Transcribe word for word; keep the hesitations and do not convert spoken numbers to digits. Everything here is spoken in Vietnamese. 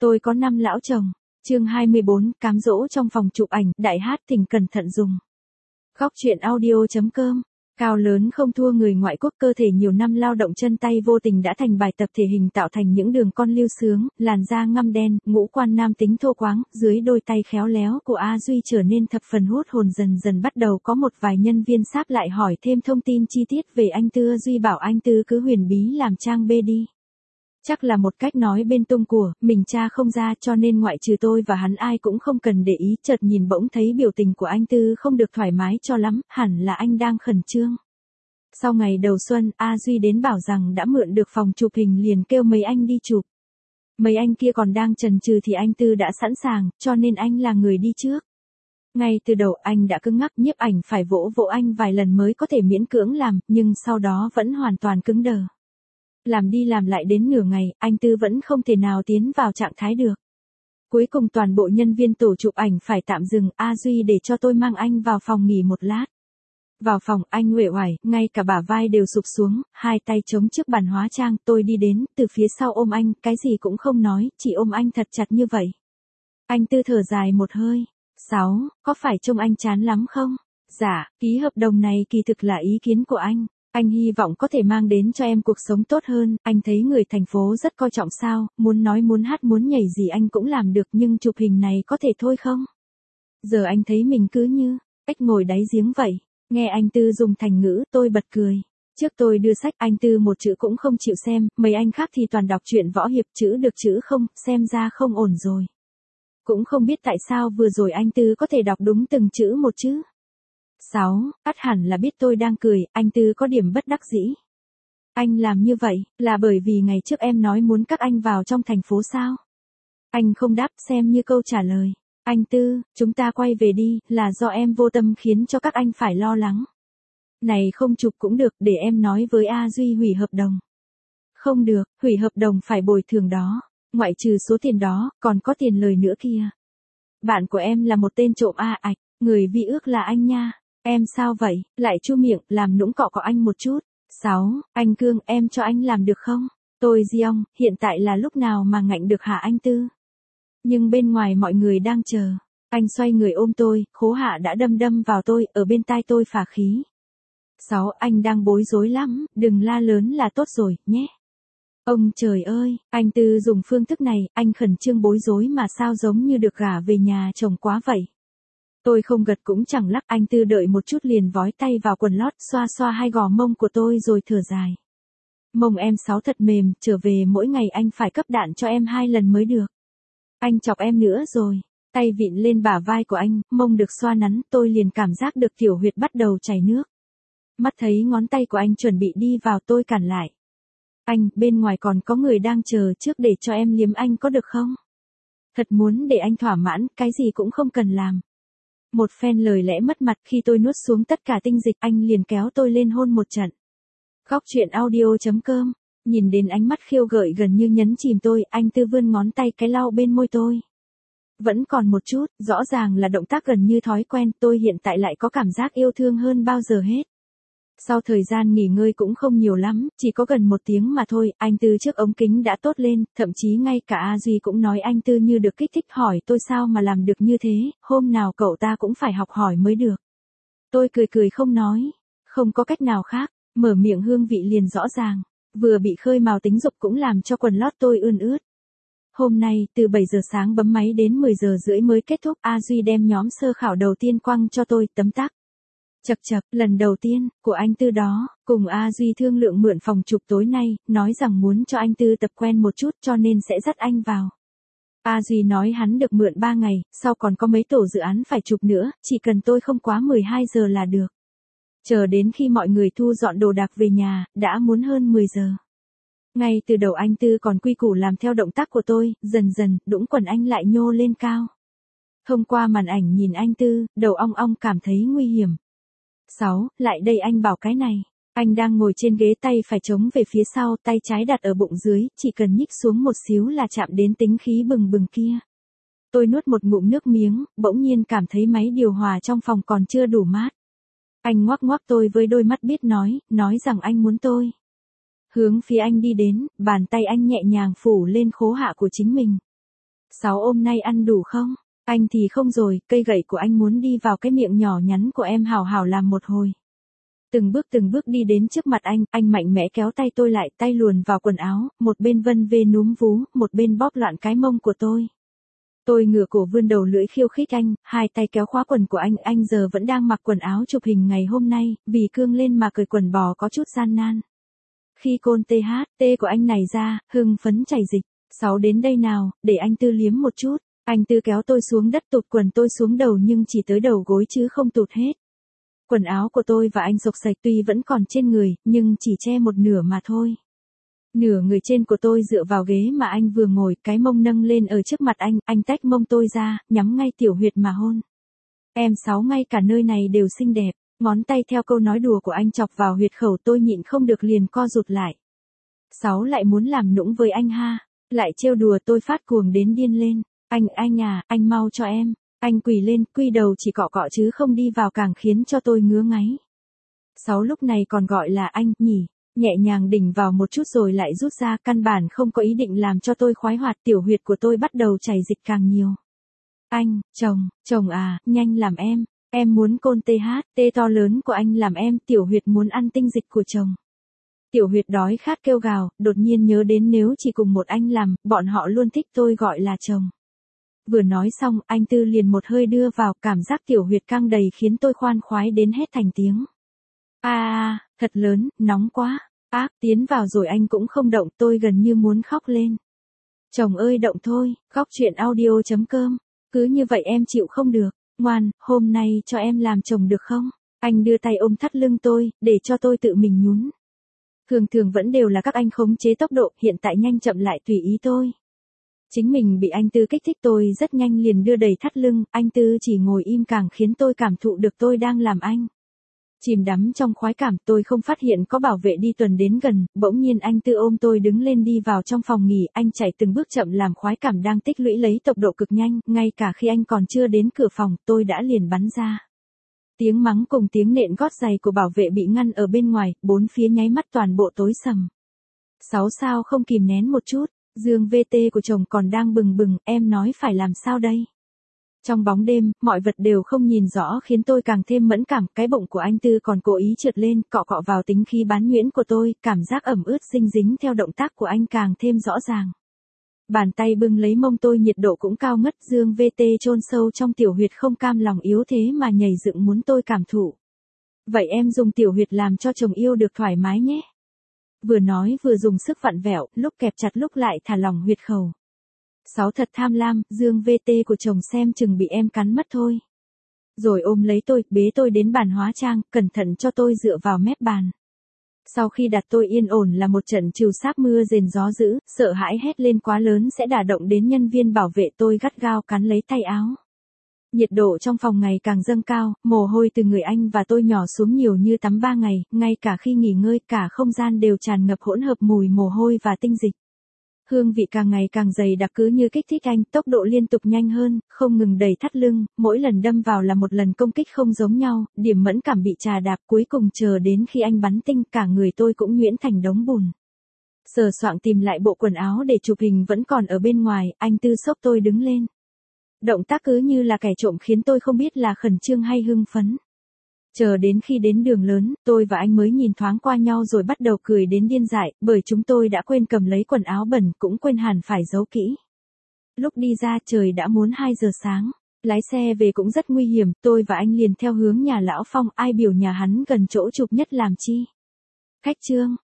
Tôi có năm lão chồng. Chương hai mươi bốn, cám dỗ trong phòng chụp ảnh, đại hát thỉnh cẩn thận dùng. Góc truyện audio.com. Cao lớn không thua người ngoại quốc, cơ thể nhiều năm lao động chân tay vô tình đã thành bài tập thể hình tạo thành những đường con lưu sướng, làn da ngăm đen, ngũ quan nam tính thô quáng, dưới đôi tay khéo léo của A Duy trở nên thập phần hút hồn. Dần dần bắt đầu có một vài nhân viên sáp lại hỏi thêm thông tin chi tiết về anh Tư. Duy bảo anh Tư cứ huyền bí làm trang bê đi. Chắc là một cách nói bên tung của, mình tra không ra, cho nên ngoại trừ tôi và hắn ai cũng không cần để ý. Chợt nhìn bỗng thấy biểu tình của anh Tư không được thoải mái cho lắm, hẳn là anh đang khẩn trương. Sau ngày đầu xuân, A Duy đến bảo rằng đã mượn được phòng chụp hình, liền kêu mấy anh đi chụp. Mấy anh kia còn đang chần chừ thì anh Tư đã sẵn sàng, cho nên anh là người đi trước. Ngay từ đầu anh đã cứng ngắc, nhiếp ảnh phải vỗ vỗ anh vài lần mới có thể miễn cưỡng làm, nhưng sau đó vẫn hoàn toàn cứng đờ. Làm đi làm lại đến nửa ngày, anh Tư vẫn không thể nào tiến vào trạng thái được. Cuối cùng toàn bộ nhân viên tổ chụp ảnh phải tạm dừng. A Duy để cho tôi mang anh vào phòng nghỉ một lát. Vào phòng, anh uể oải, ngay cả bả vai đều sụp xuống, hai tay chống trước bàn hóa trang. Tôi đi đến, từ phía sau ôm anh, cái gì cũng không nói, chỉ ôm anh thật chặt như vậy. Anh Tư thở dài một hơi. Sáu, có phải trông anh chán lắm không? Dạ, ký hợp đồng này kỳ thực là ý kiến của anh. Anh hy vọng có thể mang đến cho em cuộc sống tốt hơn. Anh thấy người thành phố rất coi trọng sao, muốn nói muốn hát muốn nhảy gì anh cũng làm được, nhưng chụp hình này có thể thôi không? Giờ anh thấy mình cứ như ếch ngồi đáy giếng vậy. Nghe anh Tư dùng thành ngữ, tôi bật cười. Trước tôi đưa sách, anh Tư một chữ cũng không chịu xem, mấy anh khác thì toàn đọc truyện võ hiệp, chữ được chữ không, xem ra không ổn rồi. Cũng không biết tại sao vừa rồi anh Tư có thể đọc đúng từng chữ một chứ. Sáu, ắt hẳn là biết tôi đang cười, anh Tư có điểm bất đắc dĩ. Anh làm như vậy, là bởi vì ngày trước em nói muốn các anh vào trong thành phố sao? Anh không đáp, xem như câu trả lời. Anh Tư, chúng ta quay về đi, là do em vô tâm khiến cho các anh phải lo lắng. Này không chụp cũng được, để em nói với A Duy hủy hợp đồng. Không được, hủy hợp đồng phải bồi thường đó. Ngoại trừ số tiền đó, còn có tiền lời nữa kìa. Bạn của em là một tên trộm a ạch, người vi ước là anh nha. Em sao vậy, lại chu miệng, làm nũng cọ cọ anh một chút. Sáu, anh Cương, em cho anh làm được không? Tôi Diong, hiện tại là lúc nào mà ngạnh được hả anh Tư? Nhưng bên ngoài mọi người đang chờ. Anh xoay người ôm tôi, khố hạ đã đâm đâm vào tôi, ở bên tai tôi phả khí. Sáu, anh đang bối rối lắm, đừng la lớn là tốt rồi, nhé. Ông trời ơi, anh Tư dùng phương thức này, anh khẩn trương bối rối mà sao giống như được gả về nhà chồng quá vậy. Tôi không gật cũng chẳng lắc, anh Tư đợi một chút liền vói tay vào quần lót, xoa xoa hai gò mông của tôi rồi thở dài. Mông em Sáu thật mềm, trở về mỗi ngày anh phải cấp đạn cho em hai lần mới được. Anh chọc em nữa rồi. Tay vịn lên bả vai của anh, mông được xoa nắn, tôi liền cảm giác được tiểu huyệt bắt đầu chảy nước. Mắt thấy ngón tay của anh chuẩn bị đi vào, tôi cản lại. Anh, bên ngoài còn có người đang chờ trước, để cho em liếm anh có được không? Thật muốn để anh thỏa mãn, cái gì cũng không cần làm. Một phen lời lẽ mất mặt, khi tôi nuốt xuống tất cả tinh dịch, anh liền kéo tôi lên hôn một trận. Góc truyện audio.com. Nhìn đến ánh mắt khiêu gợi gần như nhấn chìm tôi, anh Tư vươn ngón tay cái lau bên môi tôi. Vẫn còn một chút, rõ ràng là động tác gần như thói quen, tôi hiện tại lại có cảm giác yêu thương hơn bao giờ hết. Sau thời gian nghỉ ngơi cũng không nhiều lắm, chỉ có gần một tiếng mà thôi, anh Tư trước ống kính đã tốt lên, thậm chí ngay cả A Duy cũng nói anh Tư như được kích thích, hỏi tôi sao mà làm được như thế, hôm nào cậu ta cũng phải học hỏi mới được. Tôi cười cười không nói, không có cách nào khác, mở miệng hương vị liền rõ ràng, vừa bị khơi mào tính dục cũng làm cho quần lót tôi ươn ướt. Hôm nay, từ bảy giờ sáng bấm máy đến mười giờ rưỡi mới kết thúc, A Duy đem nhóm sơ khảo đầu tiên quăng cho tôi, tấm tắc. Chật chật, lần đầu tiên, của anh Tư đó, cùng A Duy thương lượng mượn phòng chụp tối nay, nói rằng muốn cho anh Tư tập quen một chút cho nên sẽ dắt anh vào. A Duy nói hắn được mượn ba ngày, sau còn có mấy tổ dự án phải chụp nữa, chỉ cần tôi không quá mười hai giờ là được. Chờ đến khi mọi người thu dọn đồ đạc về nhà, đã muốn hơn mười giờ. Ngay từ đầu anh Tư còn quy củ làm theo động tác của tôi, dần dần, đũng quần anh lại nhô lên cao. Thông qua màn ảnh nhìn anh Tư, đầu ong ong cảm thấy nguy hiểm. Sáu, lại đây anh bảo cái này. Anh đang ngồi trên ghế, tay phải chống về phía sau, tay trái đặt ở bụng dưới, chỉ cần nhích xuống một xíu là chạm đến tính khí bừng bừng kia. Tôi nuốt một ngụm nước miếng, bỗng nhiên cảm thấy máy điều hòa trong phòng còn chưa đủ mát. Anh ngoắc ngoắc tôi với đôi mắt biết nói, nói rằng anh muốn tôi. Hướng phía anh đi đến, bàn tay anh nhẹ nhàng phủ lên khố hạ của chính mình. Sáu ôm nay ăn đủ không? Anh thì không rồi, cây gậy của anh muốn đi vào cái miệng nhỏ nhắn của em hào hào làm một hồi. Từng bước từng bước đi đến trước mặt anh, anh mạnh mẽ kéo tay tôi lại, tay luồn vào quần áo, một bên vân vê núm vú, một bên bóp loạn cái mông của tôi. Tôi ngửa cổ vươn đầu lưỡi khiêu khích anh, hai tay kéo khóa quần của anh, anh giờ vẫn đang mặc quần áo chụp hình ngày hôm nay, vì cương lên mà cởi quần bò có chút gian nan. Khi côn tê hát tê của anh này ra, hưng phấn chảy dịch, Sáu đến đây nào, để anh Tư liếm một chút. Anh Tư kéo tôi xuống đất tụt quần tôi xuống đầu nhưng chỉ tới đầu gối chứ không tụt hết. Quần áo của tôi và anh xộc xạch tuy vẫn còn trên người, nhưng chỉ che một nửa mà thôi. Nửa người trên của tôi dựa vào ghế mà anh vừa ngồi, cái mông nâng lên ở trước mặt anh, anh tách mông tôi ra, nhắm ngay tiểu huyệt mà hôn. Em Sáu ngay cả nơi này đều xinh đẹp, ngón tay theo câu nói đùa của anh chọc vào huyệt khẩu tôi nhịn không được liền co rụt lại. Sáu lại muốn làm nũng với anh ha, lại trêu đùa tôi phát cuồng đến điên lên. Anh, anh à, anh mau cho em. Anh quỳ lên, quy đầu chỉ cọ cọ chứ không đi vào càng khiến cho tôi ngứa ngáy. Sáu lúc này còn gọi là anh, nhỉ, nhẹ nhàng đỉnh vào một chút rồi lại rút ra, căn bản không có ý định làm cho tôi khoái hoạt, tiểu huyệt của tôi bắt đầu chảy dịch càng nhiều. Anh, chồng, chồng à, nhanh làm em, em muốn côn tê hát tê to lớn của anh làm em, tiểu huyệt muốn ăn tinh dịch của chồng. Tiểu huyệt đói khát kêu gào, đột nhiên nhớ đến nếu chỉ cùng một anh làm, bọn họ luôn thích tôi gọi là chồng. Vừa nói xong, anh Tư liền một hơi đưa vào, cảm giác tiểu huyệt căng đầy khiến tôi khoan khoái đến hét thành tiếng. A à, thật lớn, nóng quá. Ác, tiến vào rồi anh cũng không động, tôi gần như muốn khóc lên. Chồng ơi động thôi, khóc chuyện audio chấm com. Cứ như vậy em chịu không được. Ngoan, hôm nay cho em làm chồng được không? Anh đưa tay ôm thắt lưng tôi, để cho tôi tự mình nhún. Thường thường vẫn đều là các anh khống chế tốc độ, hiện tại nhanh chậm lại tùy ý tôi. Chính mình bị anh Tư kích thích tôi rất nhanh liền đưa đầy thắt lưng, anh Tư chỉ ngồi im càng khiến tôi cảm thụ được tôi đang làm anh. Chìm đắm trong khoái cảm, tôi không phát hiện có bảo vệ đi tuần đến gần, bỗng nhiên anh Tư ôm tôi đứng lên đi vào trong phòng nghỉ, anh chạy từng bước chậm làm khoái cảm đang tích lũy lấy tốc độ cực nhanh, ngay cả khi anh còn chưa đến cửa phòng, tôi đã liền bắn ra. Tiếng mắng cùng tiếng nện gót giày của bảo vệ bị ngăn ở bên ngoài, bốn phía nháy mắt toàn bộ tối sầm. Sáu sao không kìm nén một chút. Dương vê tê của chồng còn đang bừng bừng, em nói phải làm sao đây? Trong bóng đêm, mọi vật đều không nhìn rõ khiến tôi càng thêm mẫn cảm, cái bụng của anh Tư còn cố ý trượt lên, cọ cọ vào tính khí bán nhuyễn của tôi, cảm giác ẩm ướt dinh dính theo động tác của anh càng thêm rõ ràng. Bàn tay bưng lấy mông tôi nhiệt độ cũng cao ngất, Dương vê tê chôn sâu trong tiểu huyệt không cam lòng yếu thế mà nhảy dựng muốn tôi cảm thụ. Vậy em dùng tiểu huyệt làm cho chồng yêu được thoải mái nhé. Vừa nói vừa dùng sức vặn vẹo, lúc kẹp chặt lúc lại thả lỏng huyệt khẩu. Sáu thật tham lam, Dương vê tê của chồng xem chừng bị em cắn mất thôi. Rồi ôm lấy tôi, bế tôi đến bàn hóa trang, cẩn thận cho tôi dựa vào mép bàn. Sau khi đặt tôi yên ổn là một trận trừ sáp mưa rền gió dữ, sợ hãi hét lên quá lớn sẽ đả động đến nhân viên bảo vệ, tôi gắt gao cắn lấy tay áo. Nhiệt độ trong phòng ngày càng dâng cao, mồ hôi từ người anh và tôi nhỏ xuống nhiều như tắm ba ngày, ngay cả khi nghỉ ngơi cả không gian đều tràn ngập hỗn hợp mùi mồ hôi và tinh dịch. Hương vị càng ngày càng dày đặc cứ như kích thích anh, tốc độ liên tục nhanh hơn, không ngừng đẩy thắt lưng, mỗi lần đâm vào là một lần công kích không giống nhau, điểm mẫn cảm bị trà đạp, cuối cùng chờ đến khi anh bắn tinh cả người tôi cũng nhuyễn thành đống bùn. Sờ soạng tìm lại bộ quần áo để chụp hình vẫn còn ở bên ngoài, anh Tư xốc tôi đứng lên. Động tác cứ như là kẻ trộm khiến tôi không biết là khẩn trương hay hưng phấn. Chờ đến khi đến đường lớn, tôi và anh mới nhìn thoáng qua nhau rồi bắt đầu cười đến điên dại, bởi chúng tôi đã quên cầm lấy quần áo bẩn, cũng quên hẳn phải giấu kỹ. Lúc đi ra trời đã muốn hai giờ sáng, lái xe về cũng rất nguy hiểm, tôi và anh liền theo hướng nhà lão Phong, ai biểu nhà hắn gần chỗ chụp nhất làm chi. Khách Trương,